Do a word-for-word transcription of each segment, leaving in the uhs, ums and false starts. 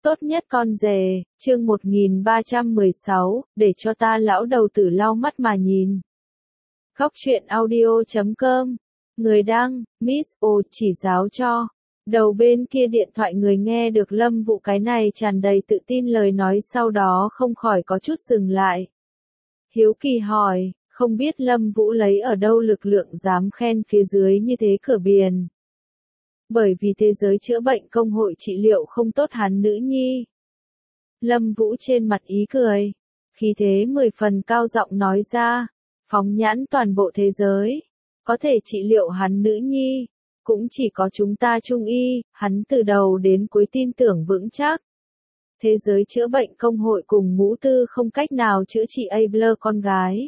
Tốt nhất con rể, chương một nghìn ba trăm mười sáu, để cho ta lão đầu tử lau mắt mà nhìn. Góc truyện audio chấm com. Người đăng, Miss O chỉ giáo cho. Đầu bên kia điện thoại người nghe được Lâm Vũ cái này tràn đầy tự tin lời nói sau đó không khỏi có chút dừng lại. Hiếu kỳ hỏi, không biết Lâm Vũ lấy ở đâu lực lượng dám khen phía dưới như thế cửa biển. Bởi vì thế giới chữa bệnh công hội trị liệu không tốt hắn nữ nhi. Lâm Vũ trên mặt ý cười, khí thế mười phần cao giọng nói ra, phóng nhãn toàn bộ thế giới, có thể trị liệu hắn nữ nhi, cũng chỉ có chúng ta Trung Y, hắn từ đầu đến cuối tin tưởng vững chắc. Thế giới chữa bệnh công hội cùng ngũ tư không cách nào chữa trị Abler con gái.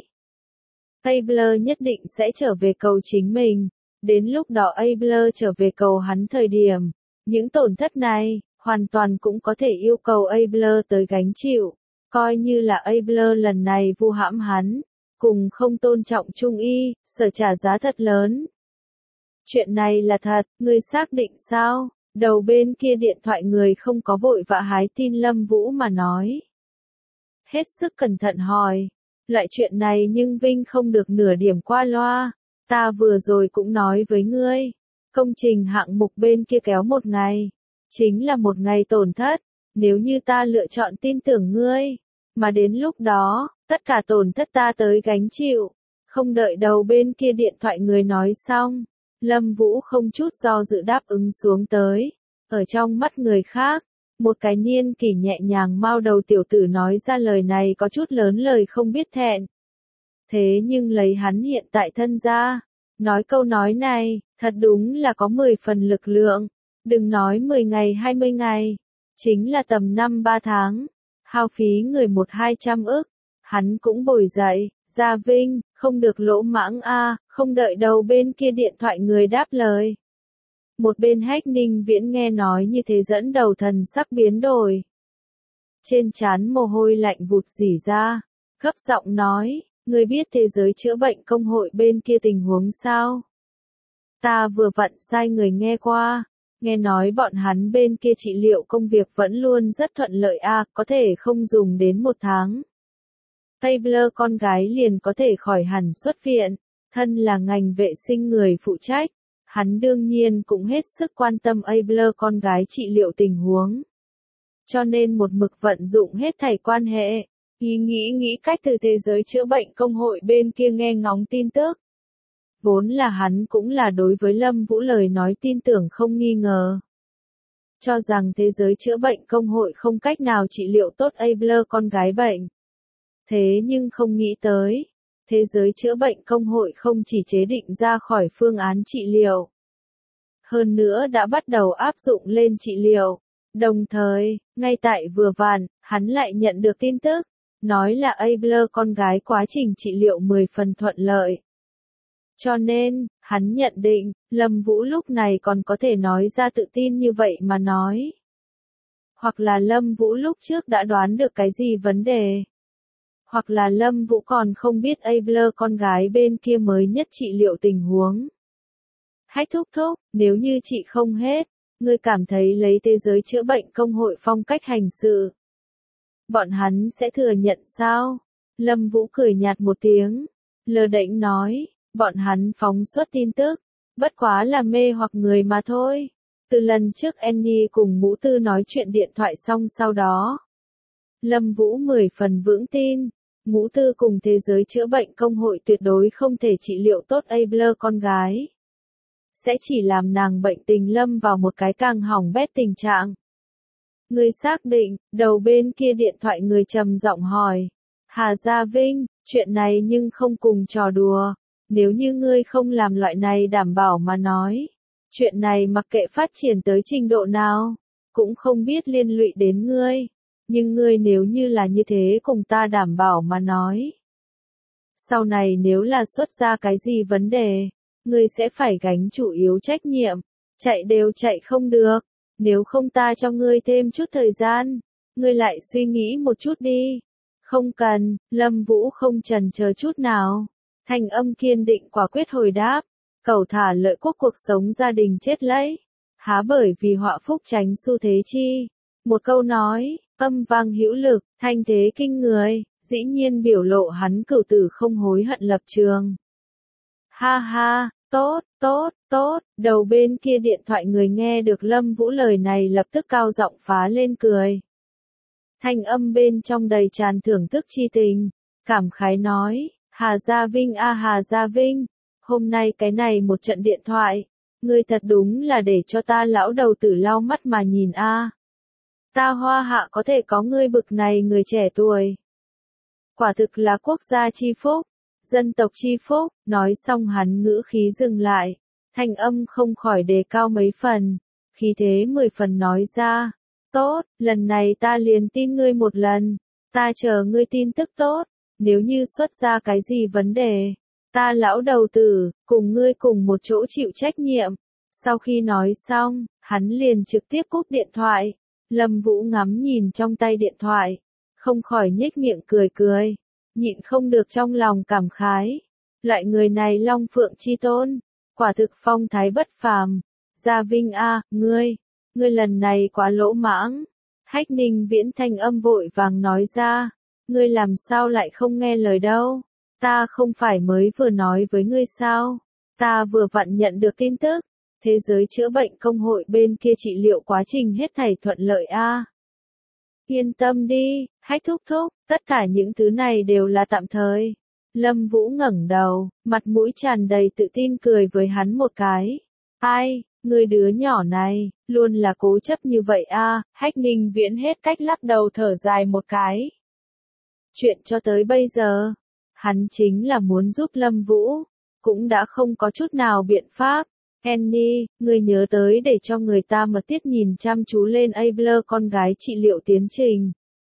Abler nhất định sẽ trở về cầu chính mình. Đến lúc đó Abler trở về cầu hắn thời điểm, những tổn thất này, hoàn toàn cũng có thể yêu cầu Abler tới gánh chịu, coi như là Abler lần này vu hãm hắn, cùng không tôn trọng Trung Y, sở trả giá thật lớn. Chuyện này là thật, ngươi xác định sao? Đầu bên kia điện thoại người không có vội vã hái tin Lâm Vũ mà nói. Hết sức cẩn thận hỏi, loại chuyện này nhưng Vinh không được nửa điểm qua loa. Ta vừa rồi cũng nói với ngươi, công trình hạng mục bên kia kéo một ngày, chính là một ngày tổn thất, nếu như ta lựa chọn tin tưởng ngươi, mà đến lúc đó, tất cả tổn thất ta tới gánh chịu, không đợi đầu bên kia điện thoại người nói xong, Lâm Vũ không chút do dự đáp ứng xuống tới, ở trong mắt người khác, một cái niên kỷ nhẹ nhàng mao đầu tiểu tử nói ra lời này có chút lớn lời không biết thẹn. Thế nhưng lấy hắn hiện tại thân ra, nói câu nói này, thật đúng là có mười phần lực lượng, đừng nói mười ngày hai mươi ngày, chính là tầm năm ba tháng, hao phí người một hai trăm ức, hắn cũng bồi dậy, Gia Vinh, không được lỗ mãng a, không đợi đầu bên kia điện thoại người đáp lời. Một bên Hách Ninh Viễn nghe nói như thế dẫn đầu thần sắc biến đổi. Trên trán mồ hôi lạnh vụt rỉ ra, gấp giọng nói. Ngươi biết thế giới chữa bệnh công hội bên kia tình huống sao? Ta vừa vặn sai người nghe qua, nghe nói bọn hắn bên kia trị liệu công việc vẫn luôn rất thuận lợi a, à, có thể không dùng đến một tháng. Abler con gái liền có thể khỏi hẳn xuất viện, thân là ngành vệ sinh người phụ trách, hắn đương nhiên cũng hết sức quan tâm Abler con gái trị liệu tình huống. Cho nên một mực vận dụng hết thảy quan hệ. Ý nghĩ nghĩ cách từ thế giới chữa bệnh công hội bên kia nghe ngóng tin tức. Vốn là hắn cũng là đối với Lâm Vũ lời nói tin tưởng không nghi ngờ. Cho rằng thế giới chữa bệnh công hội không cách nào trị liệu tốt Abler con gái bệnh. Thế nhưng không nghĩ tới, thế giới chữa bệnh công hội không chỉ chế định ra khỏi phương án trị liệu. Hơn nữa đã bắt đầu áp dụng lên trị liệu. Đồng thời, ngay tại vừa vặn, hắn lại nhận được tin tức. Nói là Abler con gái quá trình trị liệu mười phần thuận lợi. Cho nên, hắn nhận định, Lâm Vũ lúc này còn có thể nói ra tự tin như vậy mà nói. Hoặc là Lâm Vũ lúc trước đã đoán được cái gì vấn đề. Hoặc là Lâm Vũ còn không biết Abler con gái bên kia mới nhất trị liệu tình huống. Hách thúc thúc, nếu như chị không hết, ngươi cảm thấy lấy thế giới chữa bệnh công hội phong cách hành sự. Bọn hắn sẽ thừa nhận sao? Lâm Vũ cười nhạt một tiếng, lơ đễnh nói, bọn hắn phóng xuất tin tức, bất quá là mê hoặc người mà thôi. Từ lần trước Annie cùng Ngũ Tư nói chuyện điện thoại xong sau đó. Lâm Vũ mười phần vững tin, Ngũ Tư cùng thế giới chữa bệnh công hội tuyệt đối không thể trị liệu tốt Abler con gái. Sẽ chỉ làm nàng bệnh tình lâm vào một cái càng hỏng bét tình trạng. Ngươi xác định, đầu bên kia điện thoại người trầm giọng hỏi. Hà Gia Vinh, chuyện này nhưng không cùng trò đùa. Nếu như ngươi không làm loại này đảm bảo mà nói. Chuyện này mặc kệ phát triển tới trình độ nào, cũng không biết liên lụy đến ngươi. Nhưng ngươi nếu như là như thế cùng ta đảm bảo mà nói. Sau này nếu là xuất ra cái gì vấn đề, ngươi sẽ phải gánh chủ yếu trách nhiệm. Chạy đều chạy không được. Nếu không ta cho ngươi thêm chút thời gian, ngươi lại suy nghĩ một chút đi. Không cần, Lâm Vũ không chần chờ chút nào. Thanh âm kiên định quả quyết hồi đáp. Cầu thả lợi quốc cuộc sống gia đình chết lấy. Há bởi vì họa phúc tránh xu thế chi. Một câu nói, âm vang hữu lực, thanh thế kinh người, dĩ nhiên biểu lộ hắn cửu tử không hối hận lập trường. Ha ha, tốt, tốt, tốt, đầu bên kia điện thoại người nghe được Lâm Vũ lời này lập tức cao giọng phá lên cười. Thanh âm bên trong đầy tràn thưởng thức chi tình, cảm khái nói, Hà Gia Vinh a Hà Gia Vinh, hôm nay cái này một trận điện thoại, ngươi thật đúng là để cho ta lão đầu tử lau mắt mà nhìn a. Ta Hoa Hạ có thể có ngươi bực này người trẻ tuổi. Quả thực là quốc gia chi phúc, dân tộc chi phúc, nói xong hắn ngữ khí dừng lại, thanh âm không khỏi đề cao mấy phần, khí thế mười phần nói ra, tốt, lần này ta liền tin ngươi một lần, ta chờ ngươi tin tức tốt, nếu như xuất ra cái gì vấn đề, ta lão đầu tử, cùng ngươi cùng một chỗ chịu trách nhiệm. Sau khi nói xong, hắn liền trực tiếp cúp điện thoại, Lâm Vũ ngắm nhìn trong tay điện thoại, không khỏi nhếch miệng cười cười, nhịn không được trong lòng cảm khái, loại người này long phượng chi tôn, quả thực phong thái bất phàm. Gia Vinh a, ngươi, ngươi lần này quá lỗ mãng. Hách Ninh Viễn thanh âm vội vàng nói ra, ngươi làm sao lại không nghe lời đâu, ta không phải mới vừa nói với ngươi sao, ta vừa vặn nhận được tin tức, thế giới chữa bệnh công hội bên kia trị liệu quá trình hết thảy thuận lợi a. Yên tâm đi, Hách thúc thúc, tất cả những thứ này đều là tạm thời. Lâm Vũ ngẩng đầu, mặt mũi tràn đầy tự tin cười với hắn một cái. Ai, người đứa nhỏ này, luôn là cố chấp như vậy a. Hách Ninh Viễn hết cách lắc đầu thở dài một cái. Chuyện cho tới bây giờ, hắn chính là muốn giúp Lâm Vũ, cũng đã không có chút nào biện pháp. Annie, người nhớ tới để cho người ta mật thiết nhìn chăm chú lên Abler con gái trị liệu tiến trình.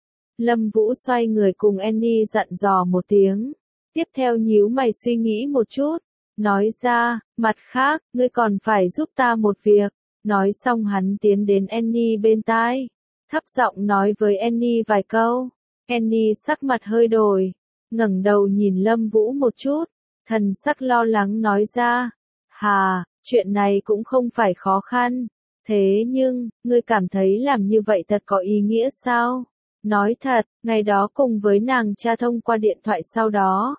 Lâm Vũ xoay người cùng Annie dặn dò một tiếng, tiếp theo nhíu mày suy nghĩ một chút, nói ra, mặt khác, ngươi còn phải giúp ta một việc. Nói xong hắn tiến đến Annie bên tai, thấp giọng nói với Annie vài câu. Annie sắc mặt hơi đổi, ngẩng đầu nhìn Lâm Vũ một chút, thần sắc lo lắng nói ra, hà, chuyện này cũng không phải khó khăn, thế nhưng, ngươi cảm thấy làm như vậy thật có ý nghĩa sao? Nói thật, ngày đó cùng với nàng cha thông qua điện thoại sau đó.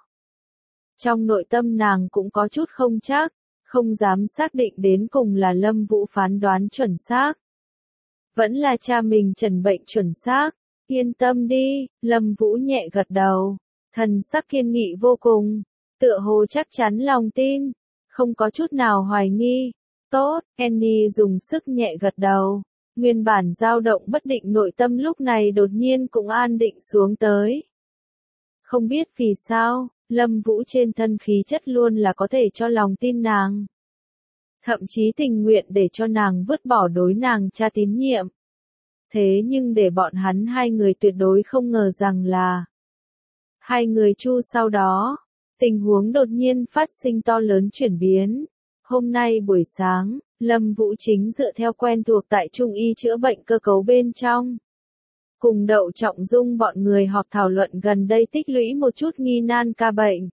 Trong nội tâm nàng cũng có chút không chắc, không dám xác định đến cùng là Lâm Vũ phán đoán chuẩn xác. Vẫn là cha mình trần bệnh chuẩn xác, yên tâm đi, Lâm Vũ nhẹ gật đầu, thần sắc kiên nghị vô cùng, tựa hồ chắc chắn lòng tin, không có chút nào hoài nghi. Tốt, Annie dùng sức nhẹ gật đầu. Nguyên bản dao động bất định nội tâm lúc này đột nhiên cũng an định xuống tới. Không biết vì sao, Lâm Vũ trên thân khí chất luôn là có thể cho lòng tin nàng. Thậm chí tình nguyện để cho nàng vứt bỏ đối nàng cha tín nhiệm. Thế nhưng để bọn hắn hai người tuyệt đối không ngờ rằng là hai người Chu sau đó, tình huống đột nhiên phát sinh to lớn chuyển biến. Hôm nay buổi sáng, Lâm Vũ chính dựa theo quen thuộc tại Trung y chữa bệnh cơ cấu bên trong. Cùng Đậu Trọng Dung bọn người họp thảo luận gần đây tích lũy một chút nghi nan ca bệnh.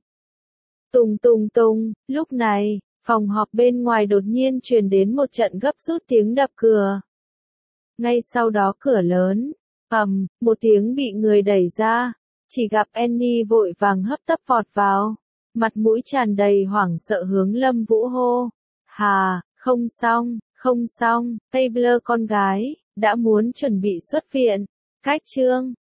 Tùng tùng tùng, lúc này, phòng họp bên ngoài đột nhiên truyền đến một trận gấp rút tiếng đập cửa. Ngay sau đó cửa lớn, ầm, một tiếng bị người đẩy ra, chỉ gặp Annie vội vàng hấp tấp vọt vào, mặt mũi tràn đầy hoảng sợ hướng Lâm Vũ hô. Hà, không xong, không xong, Abler con gái, đã muốn chuẩn bị xuất viện. Cách chương